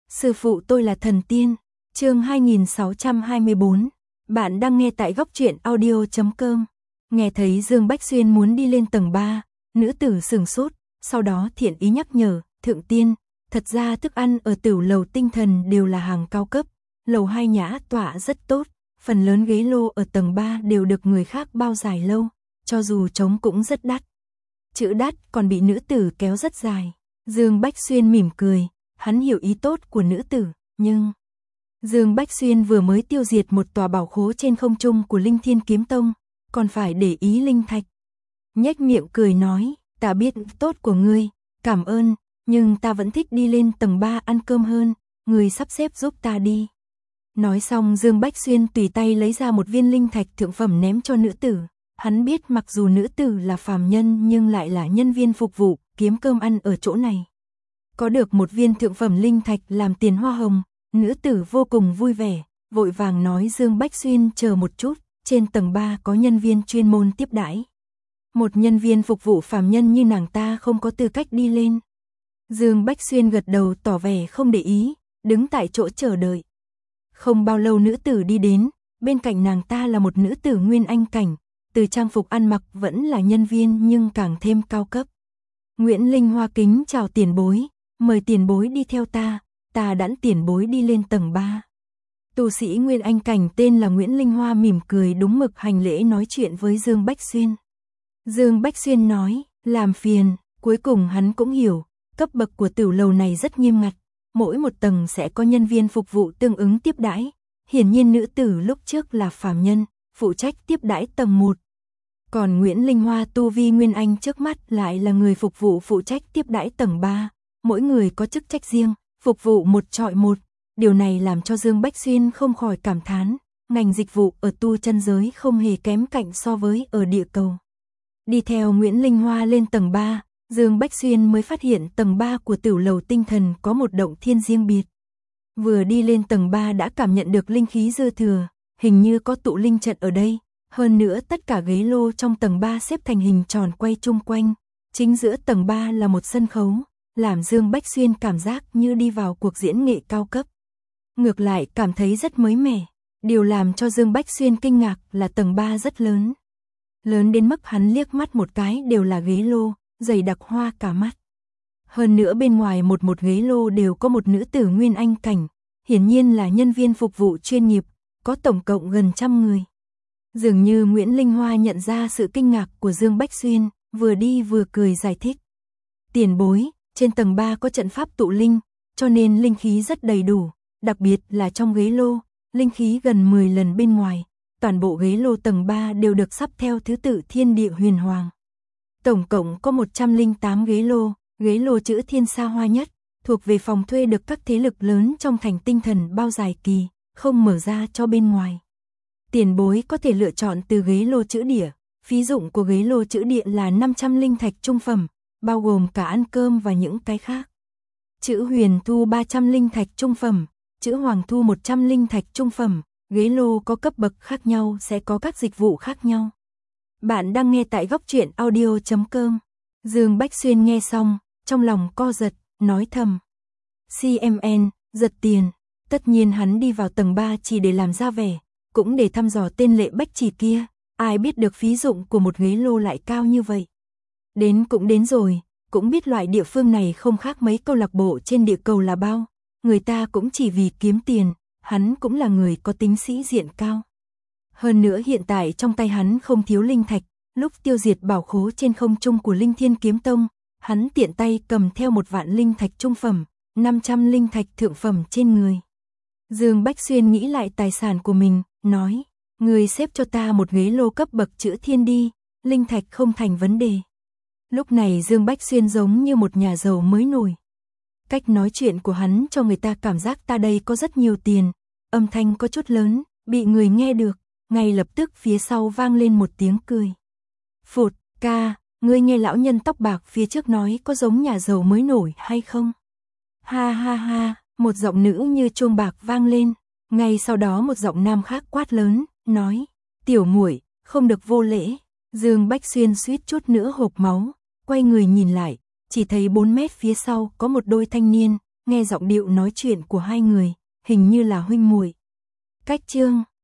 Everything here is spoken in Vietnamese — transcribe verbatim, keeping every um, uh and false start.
Sư phụ tôi là thần tiên. Chương hai nghìn sáu trăm hai mươi bốn. Bạn đang nghe tại góc truyện audio chấm com. Nghe thấy Dương Bách Xuyên muốn đi lên tầng ba, nữ tử sửng sốt, sau đó thiện ý nhắc nhở, thượng tiên, thật ra thức ăn ở Tửu lầu tinh thần đều là hàng cao cấp, lầu hai nhã tọa rất tốt, phần lớn ghế lô ở tầng ba đều được người khác bao dài lâu, cho dù trống cũng rất đắt. Chữ đắt còn bị nữ tử kéo rất dài. Dương Bách Xuyên mỉm cười, hắn hiểu ý tốt của nữ tử, nhưng Dương Bách Xuyên vừa mới tiêu diệt một tòa bảo khố trên không trung của Linh Thiên Kiếm Tông, còn phải để ý linh thạch. Nhếch miệng cười nói, ta biết tốt của ngươi, cảm ơn, nhưng ta vẫn thích đi lên tầng ba ăn cơm hơn, ngươi sắp xếp giúp ta đi. Nói xong Dương Bách Xuyên tùy tay lấy ra một viên linh thạch thượng phẩm ném cho nữ tử. Hắn biết mặc dù nữ tử là phàm nhân nhưng lại là nhân viên phục vụ, kiếm cơm ăn ở chỗ này. Có được một viên thượng phẩm linh thạch làm tiền hoa hồng, nữ tử vô cùng vui vẻ, vội vàng nói Dương Bách Xuyên chờ một chút, trên tầng ba có nhân viên chuyên môn tiếp đãi. Một nhân viên phục vụ phàm nhân như nàng ta không có tư cách đi lên. Dương Bách Xuyên gật đầu tỏ vẻ không để ý, đứng tại chỗ chờ đợi. Không bao lâu nữ tử đi đến, bên cạnh nàng ta là một nữ tử nguyên anh cảnh, từ trang phục ăn mặc vẫn là nhân viên nhưng càng thêm cao cấp. Nguyễn Linh Hoa kính chào tiền bối, mời tiền bối đi theo ta, ta đãn tiền bối đi lên tầng ba. Tu sĩ nguyên anh cảnh tên là Nguyễn Linh Hoa mỉm cười đúng mực hành lễ nói chuyện với Dương Bách Xuyên. Dương Bách Xuyên nói, làm phiền, cuối cùng hắn cũng hiểu, cấp bậc của Tửu lầu này rất nghiêm ngặt, mỗi một tầng sẽ có nhân viên phục vụ tương ứng tiếp đãi. Hiển nhiên nữ tử lúc trước là phàm nhân, phụ trách tiếp đãi tầng một. Còn Nguyễn Linh Hoa tu vi nguyên anh trước mắt lại là người phục vụ phụ trách tiếp đãi tầng ba, mỗi người có chức trách riêng, phục vụ một trọi một. Điều này làm cho Dương Bách Xuyên không khỏi cảm thán, ngành dịch vụ ở tu chân giới không hề kém cạnh so với ở địa cầu. Đi theo Nguyễn Linh Hoa lên tầng ba, Dương Bách Xuyên mới phát hiện tầng ba của Tửu lầu tinh thần có một động thiên riêng biệt. Vừa đi lên tầng ba đã cảm nhận được linh khí dư thừa, hình như có tụ linh trận ở đây. Hơn nữa tất cả ghế lô trong tầng ba xếp thành hình tròn quay chung quanh. Chính giữa tầng ba là một sân khấu, làm Dương Bách Xuyên cảm giác như đi vào cuộc diễn nghệ cao cấp. Ngược lại cảm thấy rất mới mẻ. Điều làm cho Dương Bách Xuyên kinh ngạc là tầng ba rất lớn. Lớn đến mức hắn liếc mắt một cái đều là ghế lô, dày đặc hoa cả mắt. Hơn nữa bên ngoài một một ghế lô đều có một nữ tử nguyên anh cảnh, hiển nhiên là nhân viên phục vụ chuyên nghiệp, có tổng cộng gần trăm người. Dường như Nguyễn Linh Hoa nhận ra sự kinh ngạc của Dương Bách Xuyên, vừa đi vừa cười giải thích. Tiền bối, trên tầng ba có trận pháp tụ linh, cho nên linh khí rất đầy đủ, đặc biệt là trong ghế lô, linh khí gần mười lần bên ngoài. Toàn bộ ghế lô tầng ba đều được sắp theo thứ tự thiên địa huyền hoàng. Tổng cộng có một trăm lẻ tám ghế lô, ghế lô chữ thiên xa hoa nhất, thuộc về phòng thuê được các thế lực lớn trong thành tinh thần bao dài kỳ, không mở ra cho bên ngoài. Tiền bối có thể lựa chọn từ ghế lô chữ địa, phí dụng của ghế lô chữ địa là năm trăm linh thạch trung phẩm, bao gồm cả ăn cơm và những cái khác. Chữ huyền thu ba trăm linh thạch trung phẩm, chữ hoàng thu một trăm linh thạch trung phẩm, ghế lô có cấp bậc khác nhau sẽ có các dịch vụ khác nhau. Bạn đang nghe tại góc truyện audio chấm com. Dương Bách Xuyên nghe xong, trong lòng co giật, nói thầm. xê em en, giật tiền, tất nhiên hắn đi vào tầng ba chỉ để làm ra vẻ, cũng để thăm dò tên Lệ Bách Chỉ kia, ai biết được phí dụng của một ghế lô lại cao như vậy. Đến cũng đến rồi, cũng biết loại địa phương này không khác mấy câu lạc bộ trên địa cầu là bao, người ta cũng chỉ vì kiếm tiền, hắn cũng là người có tính sĩ diện cao. Hơn nữa hiện tại trong tay hắn không thiếu linh thạch, lúc tiêu diệt bảo khố trên không trung của Linh Thiên Kiếm Tông, hắn tiện tay cầm theo một vạn linh thạch trung phẩm, năm trăm linh thạch thượng phẩm trên người. Dương Bách Xuyên nghĩ lại tài sản của mình, nói, người xếp cho ta một ghế lô cấp bậc chữ thiên đi, linh thạch không thành vấn đề. Lúc này Dương Bách Xuyên giống như một nhà giàu mới nổi. Cách nói chuyện của hắn cho người ta cảm giác ta đây có rất nhiều tiền, âm thanh có chút lớn, bị người nghe được, ngay lập tức phía sau vang lên một tiếng cười. Phụt, ca, ngươi nghe lão nhân tóc bạc phía trước nói có giống nhà giàu mới nổi hay không? Ha ha ha, một giọng nữ như chuông bạc vang lên, ngay sau đó một giọng nam khác quát lớn, nói, tiểu muội, không được vô lễ. Dương Bách Xuyên suýt chút nữa hộc máu, quay người nhìn lại, chỉ thấy bốn mét phía sau có một đôi thanh niên, nghe giọng điệu nói chuyện của hai người, hình như là huynh muội. Cách chương